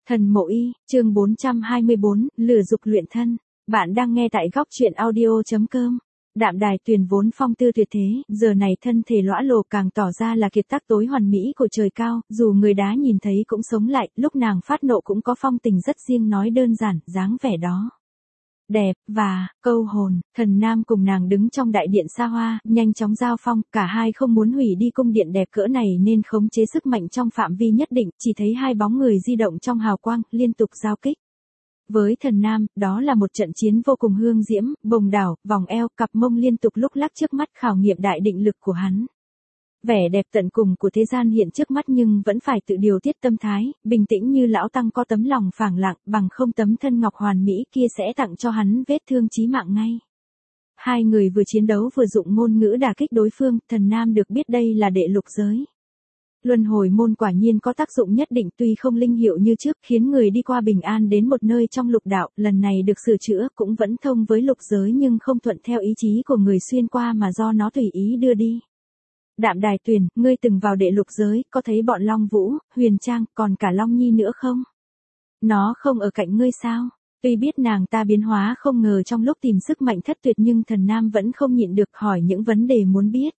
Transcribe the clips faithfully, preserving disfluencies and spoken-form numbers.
Thần Mộ Y, chương bốn trăm hai mươi bốn, lửa dục luyện thân. Bạn đang nghe tại góc truyện audio chấm com. Đạm Đài Tuyền vốn phong tư tuyệt thế, giờ này thân thể lõa lồ càng tỏ ra là kiệt tác tối hoàn mỹ của trời cao, dù người đá nhìn thấy cũng sống lại, lúc nàng phát nộ cũng có phong tình rất riêng, nói đơn giản, dáng vẻ đó đẹp, và, câu hồn. Thần Nam cùng nàng đứng trong đại điện xa hoa, nhanh chóng giao phong, cả hai không muốn hủy đi cung điện đẹp cỡ này nên khống chế sức mạnh trong phạm vi nhất định, chỉ thấy hai bóng người di động trong hào quang, liên tục giao kích. Với Thần Nam, đó là một trận chiến vô cùng hương diễm, bồng đảo, vòng eo, cặp mông liên tục lúc lắc trước mắt khảo nghiệm đại định lực của hắn. Vẻ đẹp tận cùng của thế gian hiện trước mắt nhưng vẫn phải tự điều tiết tâm thái, bình tĩnh như lão tăng có tấm lòng phẳng lặng, bằng không tấm thân ngọc hoàn mỹ kia sẽ tặng cho hắn vết thương chí mạng ngay. Hai người vừa chiến đấu vừa dụng ngôn ngữ đả kích đối phương, Thần Nam được biết đây là đệ lục giới. Luân hồi môn quả nhiên có tác dụng nhất định, tuy không linh hiệu như trước, khiến người đi qua bình an đến một nơi trong lục đạo, lần này được sửa chữa, cũng vẫn thông với lục giới nhưng không thuận theo ý chí của người xuyên qua mà do nó tùy ý đưa đi. Đạm Đài Tuyền, ngươi từng vào đệ lục giới, có thấy bọn Long Vũ, Huyền Trang, còn cả Long Nhi nữa không? Nó không ở cạnh ngươi sao? Tuy biết nàng ta biến hóa không ngờ trong lúc tìm sức mạnh thất tuyệt nhưng Thần Nam vẫn không nhịn được hỏi những vấn đề muốn biết.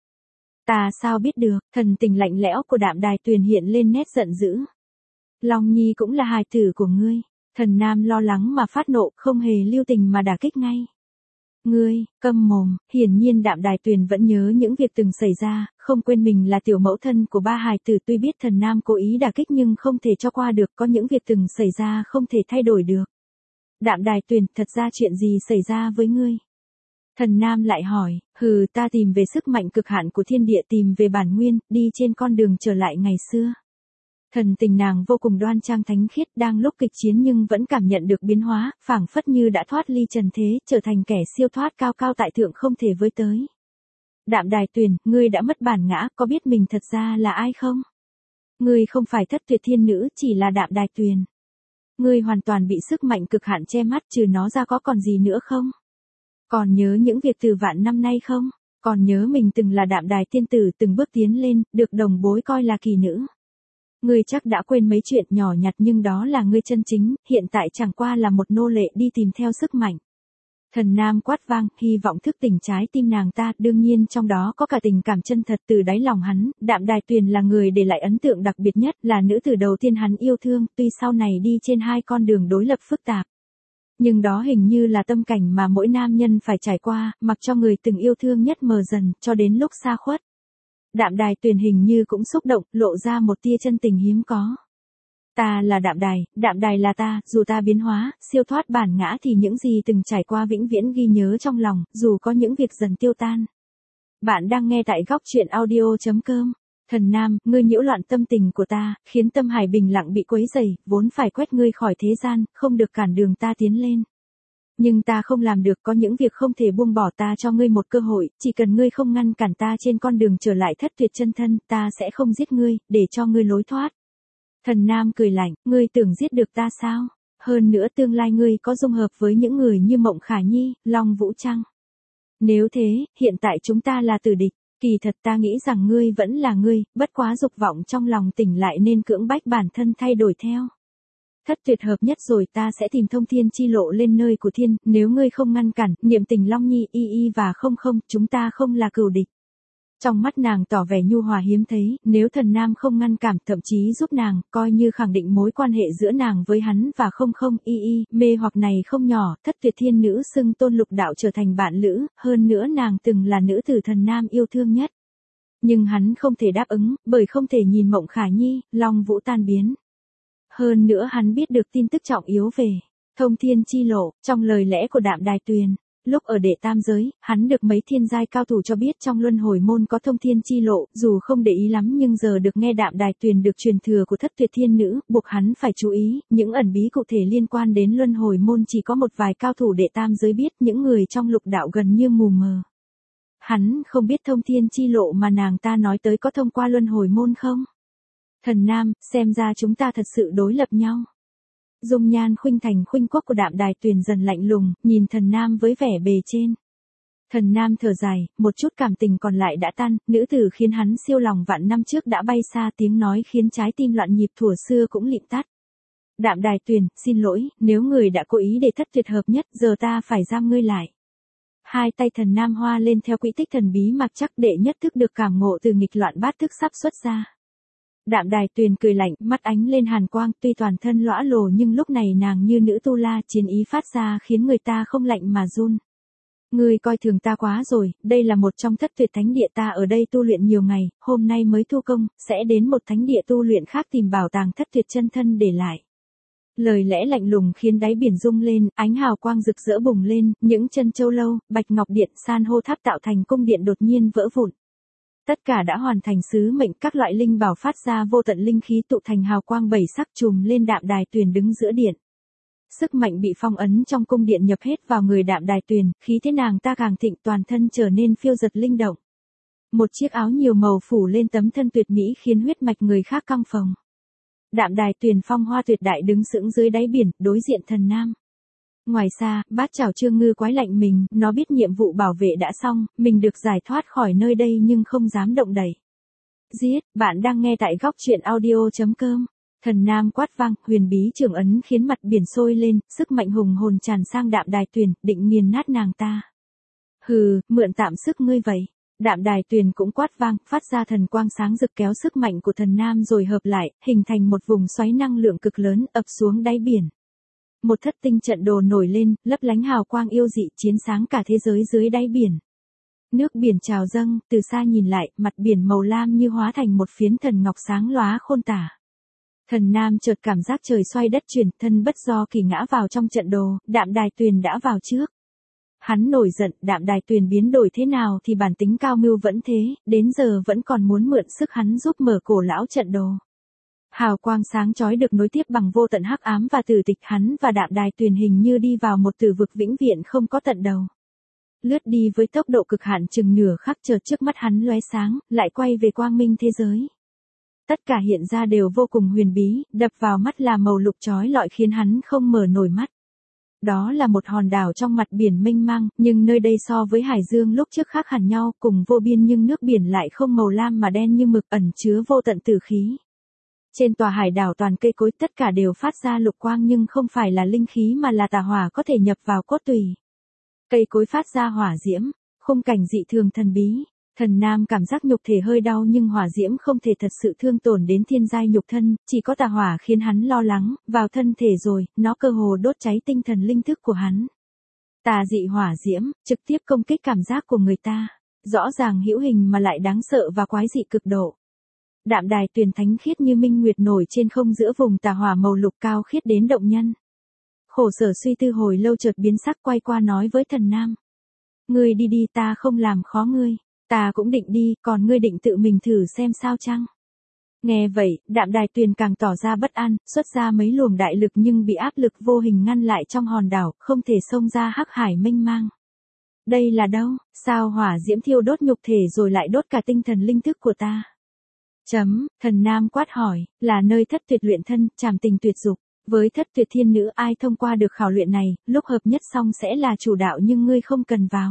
Ta sao biết được? Thần tình lạnh lẽo của Đạm Đài Tuyền hiện lên nét giận dữ. Long Nhi cũng là hài tử của ngươi. Thần Nam lo lắng mà phát nộ, không hề lưu tình mà đả kích ngay. Ngươi, câm mồm. Hiển nhiên Đạm Đài Tuyền vẫn nhớ những việc từng xảy ra, không quên mình là tiểu mẫu thân của ba hài tử, tuy biết Thần Nam cố ý đả kích nhưng không thể cho qua được, có những việc từng xảy ra không thể thay đổi được. Đạm Đài Tuyền, thật ra chuyện gì xảy ra với ngươi? Thần Nam lại hỏi, hừ, ta tìm về sức mạnh cực hạn của thiên địa, tìm về bản nguyên, đi trên con đường trở lại ngày xưa. Thần tình nàng vô cùng đoan trang thánh khiết, đang lúc kịch chiến nhưng vẫn cảm nhận được biến hóa, phảng phất như đã thoát ly trần thế, trở thành kẻ siêu thoát cao cao tại thượng không thể với tới. Đạm Đài Tuyền, ngươi đã mất bản ngã, có biết mình thật ra là ai không? Ngươi không phải Thất Tuyệt Thiên Nữ, chỉ là Đạm Đài Tuyền. Ngươi hoàn toàn bị sức mạnh cực hạn che mắt, trừ nó ra có còn gì nữa không? Còn nhớ những việc từ vạn năm nay không? Còn nhớ mình từng là Đạm Đài tiên tử, từng bước tiến lên, được đồng bối coi là kỳ nữ. Ngươi chắc đã quên mấy chuyện nhỏ nhặt nhưng đó là ngươi chân chính, hiện tại chẳng qua là một nô lệ đi tìm theo sức mạnh. Thần Nam quát vang, hy vọng thức tỉnh trái tim nàng ta, đương nhiên trong đó có cả tình cảm chân thật từ đáy lòng hắn. Đạm Đài Tuyền là người để lại ấn tượng đặc biệt nhất, là nữ tử đầu tiên hắn yêu thương, tuy sau này đi trên hai con đường đối lập phức tạp. Nhưng đó hình như là tâm cảnh mà mỗi nam nhân phải trải qua, mặc cho người từng yêu thương nhất mờ dần, cho đến lúc xa khuất. Đạm Đài Tuyền hình như cũng xúc động, lộ ra một tia chân tình hiếm có. Ta là Đạm Đài, Đạm Đài là ta, dù ta biến hóa, siêu thoát bản ngã thì những gì từng trải qua vĩnh viễn ghi nhớ trong lòng, dù có những việc dần tiêu tan. Bạn đang nghe tại góc truyện audio chấm com. Thần Nam, ngươi nhiễu loạn tâm tình của ta, khiến tâm hải bình lặng bị quấy rầy, vốn phải quét ngươi khỏi thế gian, không được cản đường ta tiến lên. Nhưng ta không làm được, có những việc không thể buông bỏ, ta cho ngươi một cơ hội, chỉ cần ngươi không ngăn cản ta trên con đường trở lại thất tuyệt chân thân, ta sẽ không giết ngươi, để cho ngươi lối thoát. Thần Nam cười lạnh, ngươi tưởng giết được ta sao? Hơn nữa tương lai ngươi có dung hợp với những người như Mộng Khả Nhi, Long Vũ chăng? Nếu thế, hiện tại chúng ta là tử địch. Kỳ thật ta nghĩ rằng ngươi vẫn là ngươi, bất quá dục vọng trong lòng tỉnh lại nên cưỡng bách bản thân thay đổi theo. Thất tuyệt hợp nhất rồi, ta sẽ tìm thông thiên chi lộ lên nơi của thiên, nếu ngươi không ngăn cản, niệm tình Long Nhi y y và không không, chúng ta không là cừu địch. Trong mắt nàng tỏ vẻ nhu hòa hiếm thấy, nếu Thần Nam không ngăn cản, thậm chí giúp nàng, coi như khẳng định mối quan hệ giữa nàng với hắn và không không, y y, mê hoặc này không nhỏ, Thất Tuyệt Thiên Nữ xưng tôn lục đạo trở thành bạn lữ, hơn nữa nàng từng là nữ tử Thần Nam yêu thương nhất. Nhưng hắn không thể đáp ứng, bởi không thể nhìn Mộng Khả Nhi, Long Vũ tan biến. Hơn nữa hắn biết được tin tức trọng yếu về thông thiên chi lộ, trong lời lẽ của Đạm Đài Tuyền. Lúc ở đệ tam giới, hắn được mấy thiên giai cao thủ cho biết trong luân hồi môn có thông thiên chi lộ, dù không để ý lắm nhưng giờ được nghe Đạm Đài Tuyền được truyền thừa của Thất Tuyệt Thiên Nữ, buộc hắn phải chú ý, những ẩn bí cụ thể liên quan đến luân hồi môn chỉ có một vài cao thủ đệ tam giới biết, những người trong lục đạo gần như mù mờ. Hắn không biết thông thiên chi lộ mà nàng ta nói tới có thông qua luân hồi môn không? Thần Nam, xem ra chúng ta thật sự đối lập nhau. Dung nhan khuynh thành khuynh quốc của Đạm Đài Tuyền dần lạnh lùng, nhìn Thần Nam với vẻ bề trên. Thần Nam thở dài, một chút cảm tình còn lại đã tan, nữ tử khiến hắn siêu lòng vạn năm trước đã bay xa, tiếng nói khiến trái tim loạn nhịp thuở xưa cũng lịm tắt. Đạm Đài Tuyền, xin lỗi, nếu người đã cố ý để thất tuyệt hợp nhất, giờ ta phải giam ngươi lại. Hai tay Thần Nam hoa lên theo quỹ tích thần bí mặc chắc đệ nhất thức được cảm ngộ từ nghịch loạn bát thức sắp xuất ra. Đạm Đài Tuyền cười lạnh, mắt ánh lên hàn quang, tuy toàn thân lõa lồ nhưng lúc này nàng như nữ tu la, chiến ý phát ra khiến người ta không lạnh mà run. Ngươi coi thường ta quá rồi, đây là một trong thất tuyệt thánh địa, ta ở đây tu luyện nhiều ngày, hôm nay mới thu công, sẽ đến một thánh địa tu luyện khác tìm bảo tàng thất tuyệt chân thân để lại. Lời lẽ lạnh lùng khiến đáy biển rung lên, ánh hào quang rực rỡ bùng lên, những chân châu lâu, bạch ngọc điện, san hô tháp tạo thành cung điện đột nhiên vỡ vụn. Tất cả đã hoàn thành sứ mệnh, các loại linh bảo phát ra vô tận linh khí tụ thành hào quang bảy sắc trùm lên Đạm Đài Tuyền đứng giữa điện. Sức mạnh bị phong ấn trong cung điện nhập hết vào người Đạm Đài Tuyền, khí thế nàng ta càng thịnh, toàn thân trở nên phiêu dật linh động. Một chiếc áo nhiều màu phủ lên tấm thân tuyệt mỹ khiến huyết mạch người khác căng phồng. Đạm Đài Tuyền phong hoa tuyệt đại đứng sững dưới đáy biển, đối diện Thần Nam. Ngoài xa, bát chảo Trương Ngư quái lạnh mình, nó biết nhiệm vụ bảo vệ đã xong, mình được giải thoát khỏi nơi đây nhưng không dám động đậy. Giết, bạn đang nghe tại góc truyện audio chấm com. Thần Nam quát vang, huyền bí trường ấn khiến mặt biển sôi lên, sức mạnh hùng hồn tràn sang Đạm Đài Tuyền, định nghiền nát nàng ta. Hừ, mượn tạm sức ngươi vậy. Đạm Đài Tuyền cũng quát vang, phát ra thần quang sáng rực kéo sức mạnh của Thần Nam rồi hợp lại, hình thành một vùng xoáy năng lượng cực lớn ập xuống đáy biển. Một thất tinh trận đồ nổi lên, lấp lánh hào quang yêu dị chiếu sáng cả thế giới dưới đáy biển. Nước biển trào dâng, từ xa nhìn lại, mặt biển màu lam như hóa thành một phiến thần ngọc sáng lóa khôn tả. Thần Nam chợt cảm giác trời xoay đất chuyển, thân bất do kỳ ngã vào trong trận đồ, Đạm Đài Tuyền đã vào trước. Hắn nổi giận, Đạm Đài Tuyền biến đổi thế nào thì bản tính cao mưu vẫn thế, đến giờ vẫn còn muốn mượn sức hắn giúp mở cổ lão trận đồ. Hào quang sáng chói được nối tiếp bằng vô tận hắc ám và tử tịch, hắn và Đạm Đài Tuyền hình như đi vào một tử vực vĩnh viễn không có tận đầu. Lướt đi với tốc độ cực hạn chừng nửa khắc, chợt trước mắt hắn lóe sáng, lại quay về quang minh thế giới. Tất cả hiện ra đều vô cùng huyền bí, đập vào mắt là màu lục chói lọi khiến hắn không mở nổi mắt. Đó là một hòn đảo trong mặt biển mênh mang, nhưng nơi đây so với hải dương lúc trước khác hẳn nhau, cùng vô biên nhưng nước biển lại không màu lam mà đen như mực, ẩn chứa vô tận tử khí. Trên tòa hải đảo toàn cây cối, tất cả đều phát ra lục quang nhưng không phải là linh khí mà là tà hỏa có thể nhập vào cốt tủy. Cây cối phát ra hỏa diễm, khung cảnh dị thường thần bí. Thần Nam cảm giác nhục thể hơi đau nhưng hỏa diễm không thể thật sự thương tổn đến thiên giai nhục thân, chỉ có tà hỏa khiến hắn lo lắng, vào thân thể rồi, nó cơ hồ đốt cháy tinh thần linh thức của hắn. Tà dị hỏa diễm, trực tiếp công kích cảm giác của người ta, rõ ràng hữu hình mà lại đáng sợ và quái dị cực độ. Đạm Đài Tuyền thánh khiết như minh nguyệt nổi trên không giữa vùng tà hỏa màu lục cao khiết đến động nhân. Khổ sở suy tư hồi lâu chợt biến sắc, quay qua nói với Thần Nam. Ngươi đi đi, ta không làm khó ngươi. Ta cũng định đi, còn ngươi định tự mình thử xem sao chăng? Nghe vậy, Đạm Đài Tuyền càng tỏ ra bất an, xuất ra mấy luồng đại lực nhưng bị áp lực vô hình ngăn lại trong hòn đảo, không thể xông ra hắc hải mênh mang. Đây là đâu? Sao hỏa diễm thiêu đốt nhục thể rồi lại đốt cả tinh thần linh thức của ta? Chấm, Thần Nam quát hỏi, là nơi thất tuyệt luyện thân, trảm tình tuyệt dục. Với thất tuyệt thiên nữ ai thông qua được khảo luyện này, lúc hợp nhất xong sẽ là chủ đạo nhưng ngươi không cần vào.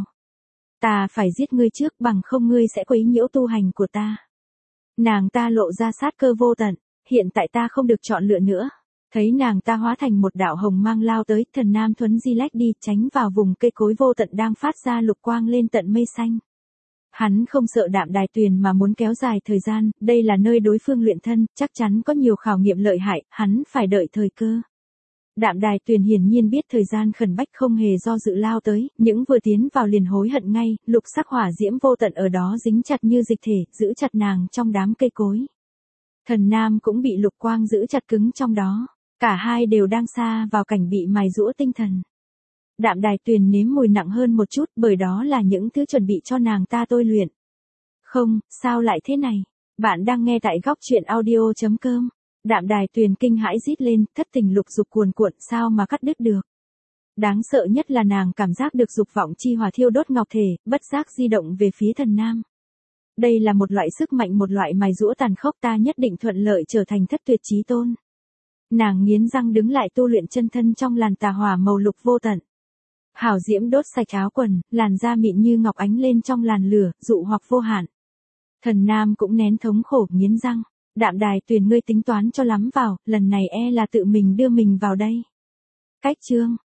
Ta phải giết ngươi trước, bằng không ngươi sẽ quấy nhiễu tu hành của ta. Nàng ta lộ ra sát cơ vô tận, hiện tại ta không được chọn lựa nữa. Thấy nàng ta hóa thành một đạo hồng mang lao tới, Thần Nam thuấn di lách đi, tránh vào vùng cây cối vô tận đang phát ra lục quang lên tận mây xanh. Hắn không sợ Đạm Đài Tuyền mà muốn kéo dài thời gian, đây là nơi đối phương luyện thân, chắc chắn có nhiều khảo nghiệm lợi hại, hắn phải đợi thời cơ. Đạm Đài Tuyền hiển nhiên biết thời gian khẩn bách, không hề do dự lao tới, những vừa tiến vào liền hối hận ngay, lục sắc hỏa diễm vô tận ở đó dính chặt như dịch thể, giữ chặt nàng trong đám cây cối. Thần Nam cũng bị lục quang giữ chặt cứng trong đó, cả hai đều đang xa vào cảnh bị mài giũa tinh thần. Đạm Đài Tuyền nếm mùi nặng hơn một chút, bởi đó là những thứ chuẩn bị cho nàng ta tôi luyện. Không, sao lại thế này? Bạn đang nghe tại góc truyện audio chấm com. Đạm Đài Tuyền kinh hãi rít lên, thất tình lục dục cuồn cuộn, sao mà cắt đứt được. Đáng sợ nhất là nàng cảm giác được dục vọng chi hỏa thiêu đốt ngọc thể, bất giác di động về phía Thần Nam. Đây là một loại sức mạnh, một loại mài giũa tàn khốc, ta nhất định thuận lợi trở thành thất tuyệt chí tôn. Nàng nghiến răng đứng lại tu luyện chân thân trong làn tà hỏa màu lục vô tận. Hào diễm đốt sạch áo quần, làn da mịn như ngọc ánh lên trong làn lửa, dụ hoặc vô hạn. Thần Nam cũng nén thống khổ, nghiến răng. Đạm Đài Tuyền ngươi tính toán cho lắm vào, lần này e là tự mình đưa mình vào đây. Cách chương.